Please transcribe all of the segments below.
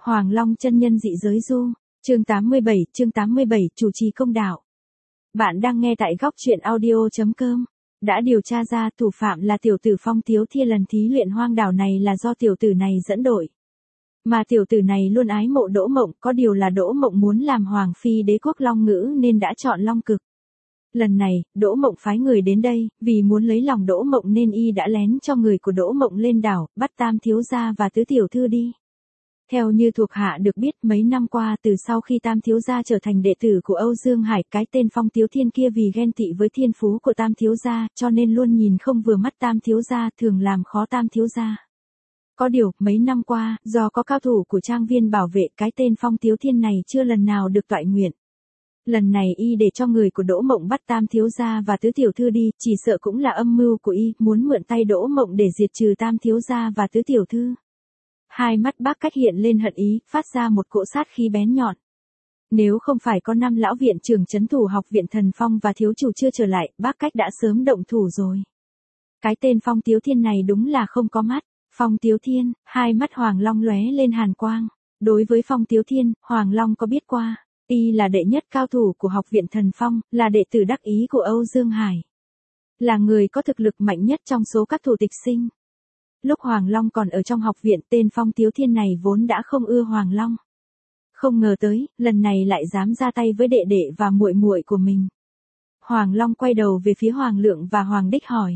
Hoàng Long chân nhân dị giới du, chương 87, chủ trì công đạo. Bạn đang nghe tại góc truyện audio.com. Đã điều tra ra thủ phạm là tiểu tử Phong Tiếu Thiên, lần thí luyện hoang đảo này là do tiểu tử này dẫn đội. Mà tiểu tử này luôn ái mộ Đỗ Mộng, có điều là Đỗ Mộng muốn làm hoàng phi đế quốc Long Ngữ nên đã chọn Long Cực. Lần này, Đỗ Mộng phái người đến đây, vì muốn lấy lòng Đỗ Mộng nên y đã lén cho người của Đỗ Mộng lên đảo, bắt Tam thiếu gia và tứ tiểu thư đi. Theo như thuộc hạ được biết, mấy năm qua từ sau khi Tam thiếu gia trở thành đệ tử của Âu Dương Hải, cái tên Phong Tiếu Thiên kia vì ghen tị với thiên phú của Tam thiếu gia, cho nên luôn nhìn không vừa mắt Tam thiếu gia, thường làm khó Tam thiếu gia. Có điều, mấy năm qua, do có cao thủ của trang viên bảo vệ, cái tên Phong Tiếu Thiên này chưa lần nào được toại nguyện. Lần này y để cho người của Đỗ Mộng bắt Tam thiếu gia và tứ tiểu thư đi, chỉ sợ cũng là âm mưu của y, muốn mượn tay Đỗ Mộng để diệt trừ Tam thiếu gia và tứ tiểu thư. Hai mắt Bác Cách hiện lên hận ý, phát ra một cỗ sát khí bén nhọn. Nếu không phải có 5 lão viện trưởng trấn thủ học viện Thần Phong và thiếu chủ chưa trở lại, Bác Cách đã sớm động thủ rồi. Cái tên Phong Tiếu Thiên này đúng là không có mắt. Phong Tiếu Thiên, hai mắt Hoàng Long lóe lên hàn quang. Đối với Phong Tiếu Thiên, Hoàng Long có biết qua. Y là đệ nhất cao thủ của học viện Thần Phong, là đệ tử đắc ý của Âu Dương Hải. Là người có thực lực mạnh nhất trong số các thủ tịch sinh. Lúc Hoàng Long còn ở trong học viện, tên Phong Tiếu Thiên này vốn đã không ưa Hoàng Long. Không ngờ tới, lần này lại dám ra tay với đệ đệ và muội muội của mình. Hoàng Long quay đầu về phía Hoàng Lượng và Hoàng Đích hỏi.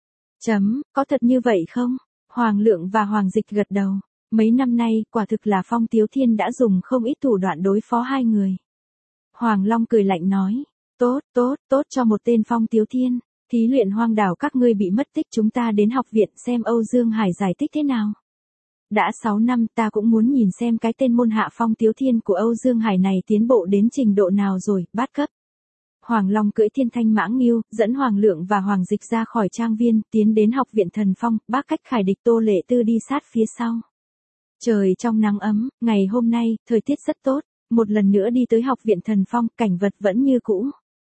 Có thật như vậy không? Hoàng Lượng và Hoàng Dịch gật đầu. Mấy năm nay, quả thực là Phong Tiếu Thiên đã dùng không ít thủ đoạn đối phó hai người. Hoàng Long cười lạnh nói. Tốt cho một tên Phong Tiếu Thiên. Thí luyện hoang đảo các ngươi bị mất tích, chúng ta đến học viện xem Âu Dương Hải giải thích thế nào. Đã 6 năm, ta cũng muốn nhìn xem cái tên môn hạ Phong Tiếu Thiên của Âu Dương Hải này tiến bộ đến trình độ nào rồi, bát cấp. Hoàng Long cưỡi thiên thanh mãng nghiêu, dẫn Hoàng Lượng và Hoàng Dịch ra khỏi trang viên, tiến đến học viện Thần Phong, Bác Cách khải địch Tô Lệ Tư đi sát phía sau. Trời trong nắng ấm, ngày hôm nay, thời tiết rất tốt, một lần nữa đi tới học viện Thần Phong, cảnh vật vẫn như cũ.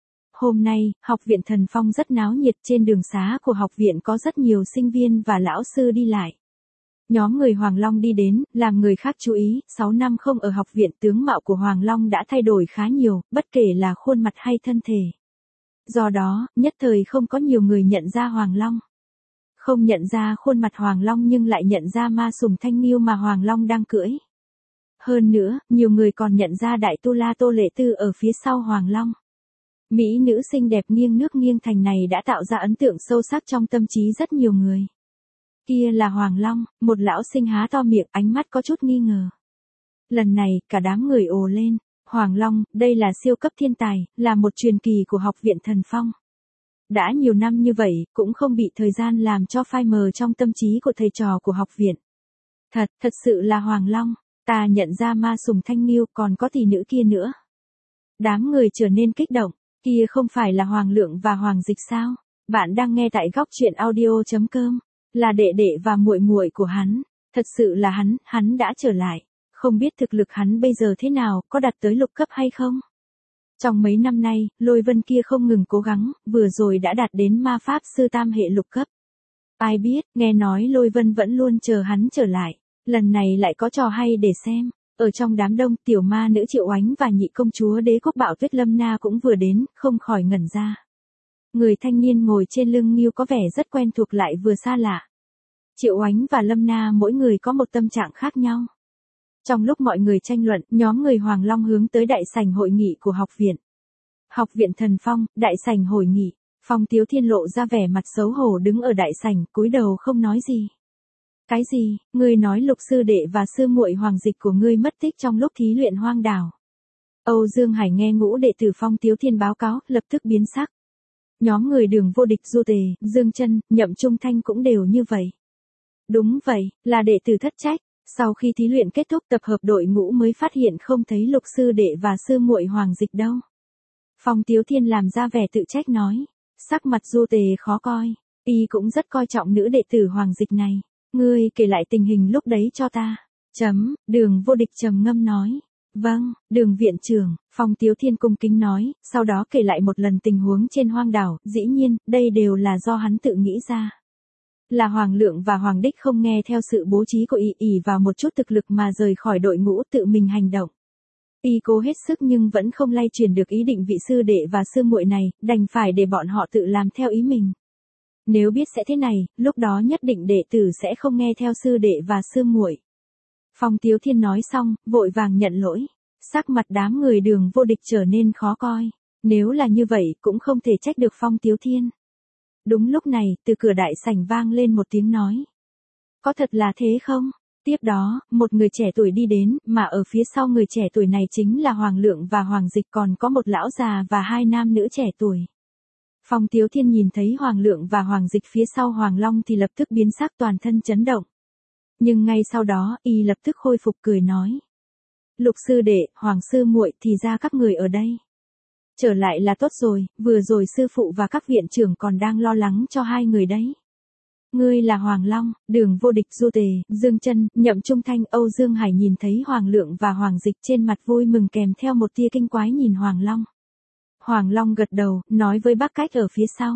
Hôm nay, học viện Thần Phong rất náo nhiệt, trên đường xá của học viện có rất nhiều sinh viên và lão sư đi lại. Nhóm người Hoàng Long đi đến, làm người khác chú ý, 6 năm không ở học viện, tướng mạo của Hoàng Long đã thay đổi khá nhiều, bất kể là khuôn mặt hay thân thể. Do đó, nhất thời không có nhiều người nhận ra Hoàng Long. Không nhận ra khuôn mặt Hoàng Long nhưng lại nhận ra ma sùng thanh nghiêu mà Hoàng Long đang cưỡi. Hơn nữa, nhiều người còn nhận ra đại tu la Tô Lệ Tư ở phía sau Hoàng Long. Mỹ nữ xinh đẹp nghiêng nước nghiêng thành này đã tạo ra ấn tượng sâu sắc trong tâm trí rất nhiều người. Kia là Hoàng Long, một lão sinh há to miệng, ánh mắt có chút nghi ngờ. Lần này, cả đám người ồ lên. Hoàng Long, đây là siêu cấp thiên tài, là một truyền kỳ của học viện Thần Phong. Đã nhiều năm như vậy, cũng không bị thời gian làm cho phai mờ trong tâm trí của thầy trò của học viện. Thật sự là Hoàng Long, ta nhận ra ma sùng thanh nghiêu, còn có tỷ nữ kia nữa. Đám người trở nên kích động. Kia không phải là Hoàng Lượng và Hoàng Dịch sao? Bạn đang nghe tại góc truyện audio.com. Là đệ đệ và muội muội của hắn. Thật sự là hắn đã trở lại. Không biết thực lực hắn bây giờ thế nào, có đạt tới lục cấp hay không? Trong mấy năm nay, Lôi Vân kia không ngừng cố gắng, vừa rồi đã đạt đến ma pháp sư tam hệ lục cấp. Ai biết, nghe nói Lôi Vân vẫn luôn chờ hắn trở lại. Lần này lại có trò hay để xem. Ở trong đám đông, tiểu ma nữ Triệu Oánh và nhị công chúa Đế Quốc Bạo Tuyết Lâm Na cũng vừa đến, không khỏi ngẩn ra. Người thanh niên ngồi trên lưng nghiêu có vẻ rất quen thuộc lại vừa xa lạ. Triệu Oánh và Lâm Na mỗi người có một tâm trạng khác nhau. Trong lúc mọi người tranh luận, nhóm người Hoàng Long hướng tới đại sảnh hội nghị của học viện. Học viện Thần Phong, đại sảnh hội nghị. Phong Tiếu Thiên lộ ra vẻ mặt xấu hổ đứng ở đại sảnh, cúi đầu không nói gì. Cái gì? Ngươi nói Lục sư đệ và sư muội Hoàng Dịch của ngươi mất tích trong lúc thí luyện hoang đảo. Âu Dương Hải nghe ngũ đệ tử Phong Tiếu Thiên báo cáo, lập tức biến sắc. Nhóm người Đường Vô Địch, Du Tề, Dương Chân, Nhậm Trung Thanh cũng đều như vậy. Đúng vậy, là đệ tử thất trách. Sau khi thí luyện kết thúc, tập hợp đội ngũ mới phát hiện không thấy Lục sư đệ và sư muội Hoàng Dịch đâu. Phong Tiếu Thiên làm ra vẻ tự trách nói. Sắc mặt Du Tề khó coi. Y cũng rất coi trọng nữ đệ tử Hoàng Dịch này. Ngươi kể lại tình hình lúc đấy cho ta. Đường Vô Địch trầm ngâm nói. Vâng, Đường viện trưởng, Phong Tiếu Thiên cung kính nói, sau đó kể lại một lần tình huống trên hoang đảo, dĩ nhiên, đây đều là do hắn tự nghĩ ra. Là Hoàng Lượng và Hoàng Đích không nghe theo sự bố trí của ỷ vào một chút thực lực mà rời khỏi đội ngũ tự mình hành động. Y cố hết sức nhưng vẫn không lay chuyển được ý định vị sư đệ và sư muội này, đành phải để bọn họ tự làm theo ý mình. Nếu biết sẽ thế này, lúc đó nhất định đệ tử sẽ không nghe theo sư đệ và sư muội. Phong Tiếu Thiên nói xong, vội vàng nhận lỗi. Sắc mặt đám người Đường Vô Địch trở nên khó coi. Nếu là như vậy cũng không thể trách được Phong Tiếu Thiên. Đúng lúc này, từ cửa đại sảnh vang lên một tiếng nói. Có thật là thế không? Tiếp đó, một người trẻ tuổi đi đến, mà ở phía sau người trẻ tuổi này chính là Hoàng Lượng và Hoàng Dịch, còn có một lão già và hai nam nữ trẻ tuổi. Phong Tiếu Thiên nhìn thấy Hoàng Lượng và Hoàng Dịch phía sau Hoàng Long thì lập tức biến sắc, toàn thân chấn động. Nhưng ngay sau đó, y lập tức khôi phục cười nói. Lục sư đệ, Hoàng sư muội, thì ra các người ở đây. Trở lại là tốt rồi, vừa rồi sư phụ và các viện trưởng còn đang lo lắng cho hai người đấy. Ngươi là Hoàng Long, Đường Vô Địch, Du Tề, Dương Chân, Nhậm Trung Thanh, Âu Dương Hải nhìn thấy Hoàng Lượng và Hoàng Dịch trên mặt vui mừng kèm theo một tia kinh quái nhìn Hoàng Long. Hoàng Long gật đầu, nói với bác Cách ở phía sau.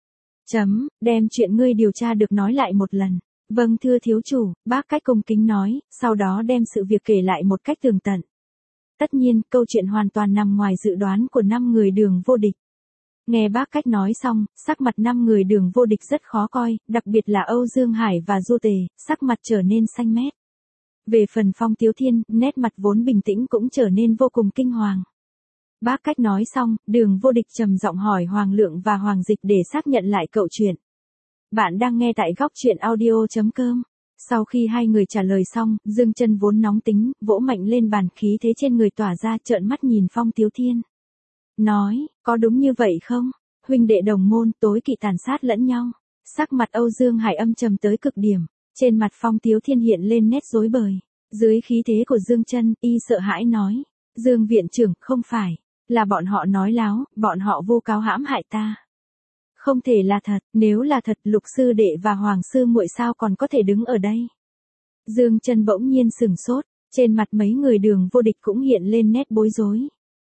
Đem chuyện ngươi điều tra được nói lại một lần. Vâng thưa thiếu chủ, bác Cách cung kính nói, sau đó đem sự việc kể lại một cách tường tận. Tất nhiên, câu chuyện hoàn toàn nằm ngoài dự đoán của 5 người Đường Vô Địch. Nghe bác Cách nói xong, sắc mặt 5 người Đường Vô Địch rất khó coi, đặc biệt là Âu Dương Hải và Du Tề, sắc mặt trở nên xanh mét. Về phần Phong Tiếu Thiên, nét mặt vốn bình tĩnh cũng trở nên vô cùng kinh hoàng. Bác Cách nói xong, Đường Vô Địch trầm giọng hỏi Hoàng Lượng và Hoàng Dịch để xác nhận lại cậu chuyện. Bạn đang nghe tại góc truyện audio.com. Sau khi hai người trả lời xong, Dương Chân vốn nóng tính, vỗ mạnh lên bàn, khí thế trên người tỏa ra, trợn mắt nhìn Phong Tiếu Thiên. Nói, có đúng như vậy không? Huynh đệ đồng môn tối kỵ tàn sát lẫn nhau. Sắc mặt Âu Dương Hải âm trầm tới cực điểm. Trên mặt Phong Tiếu Thiên hiện lên nét rối bời. Dưới khí thế của Dương Chân, y sợ hãi nói. Dương viện trưởng, không phải. Là bọn họ nói láo, bọn họ vu cáo hãm hại ta. Không thể là thật, nếu là thật Lục sư đệ và Hoàng sư muội sao còn có thể đứng ở đây. Dương Chân bỗng nhiên sửng sốt, trên mặt mấy người Đường Vô Địch cũng hiện lên nét bối rối.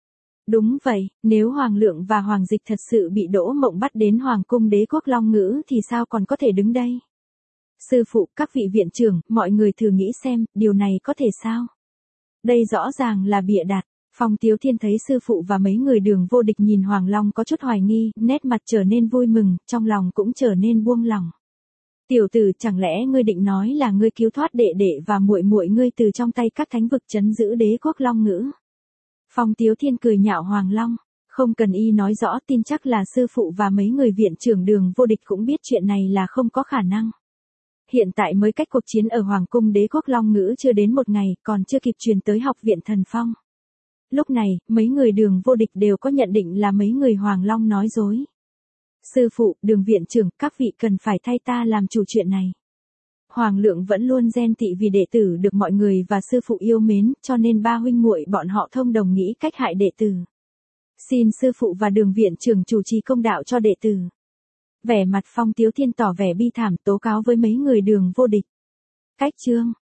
Đúng vậy, nếu Hoàng Lượng và Hoàng Dịch thật sự bị Đỗ Mộng bắt đến Hoàng cung Đế quốc Long Ngữ thì sao còn có thể đứng đây. Sư phụ, các vị viện trưởng, mọi người thử nghĩ xem, điều này có thể sao? Đây rõ ràng là bịa đặt. Phong Tiếu Thiên thấy sư phụ và mấy người Đường Vô Địch nhìn Hoàng Long có chút hoài nghi, nét mặt trở nên vui mừng, trong lòng cũng trở nên buông lỏng. Tiểu tử, chẳng lẽ ngươi định nói là ngươi cứu thoát đệ đệ và muội muội ngươi từ trong tay các thánh vực trấn giữ Đế quốc Long Ngữ? Phong Tiếu Thiên cười nhạo Hoàng Long, không cần y nói rõ, tin chắc là sư phụ và mấy người viện trưởng Đường Vô Địch cũng biết chuyện này là không có khả năng. Hiện tại mới cách cuộc chiến ở Hoàng cung Đế quốc Long Ngữ chưa đến một ngày, còn chưa kịp truyền tới học viện Thần Phong. Lúc này, mấy người Đường Vô Địch đều có nhận định là mấy người Hoàng Long nói dối. Sư phụ, Đường viện trưởng, các vị cần phải thay ta làm chủ chuyện này. Hoàng Lượng vẫn luôn ghen tị vì đệ tử được mọi người và sư phụ yêu mến, cho nên ba huynh muội bọn họ thông đồng nghĩ cách hại đệ tử. Xin sư phụ và Đường viện trưởng chủ trì công đạo cho đệ tử. Vẻ mặt Phong Tiếu Thiên tỏ vẻ bi thảm, tố cáo với mấy người Đường Vô Địch. Cách chương